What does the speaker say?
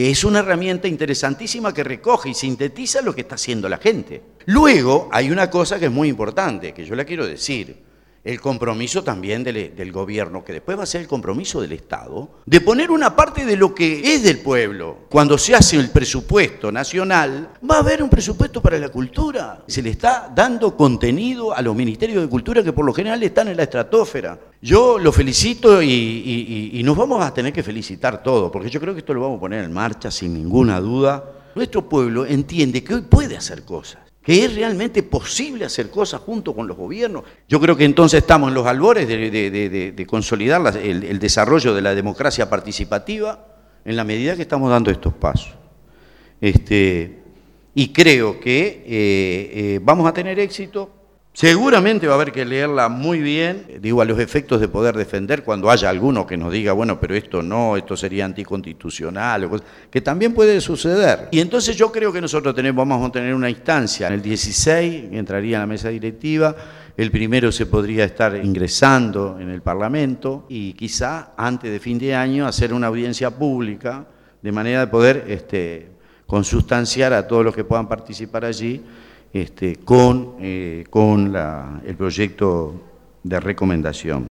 es una herramienta interesantísima que recoge y sintetiza lo que está haciendo la gente. Luego hay una cosa que es muy importante, que yo la quiero decir. El compromiso también del gobierno, que después va a ser el compromiso del Estado, de poner una parte de lo que es del pueblo. Cuando se hace el presupuesto nacional, va a haber un presupuesto para la cultura. Se le está dando contenido a los ministerios de cultura que por lo general están en la estratosfera. Yo lo felicito y nos vamos a tener que felicitar todos, porque yo creo que esto lo vamos a poner en marcha sin ninguna duda. Nuestro pueblo entiende que hoy puede hacer cosas, que es realmente posible hacer cosas junto con los gobiernos. Yo creo que entonces estamos en los albores de consolidar el desarrollo de la democracia participativa en la medida que estamos dando estos pasos. Y creo que vamos a tener éxito. Seguramente va a haber que leerla muy bien, digo, a los efectos de poder defender cuando haya alguno que nos diga, bueno, pero esto no, esto sería anticonstitucional, que también puede suceder. Y entonces yo creo que nosotros vamos a tener una instancia, en el 16 entraría en la mesa directiva, el primero se podría estar ingresando en el Parlamento y quizá antes de fin de año hacer una audiencia pública, de manera de poder consustanciar a todos los que puedan participar allí, con el proyecto de recomendación.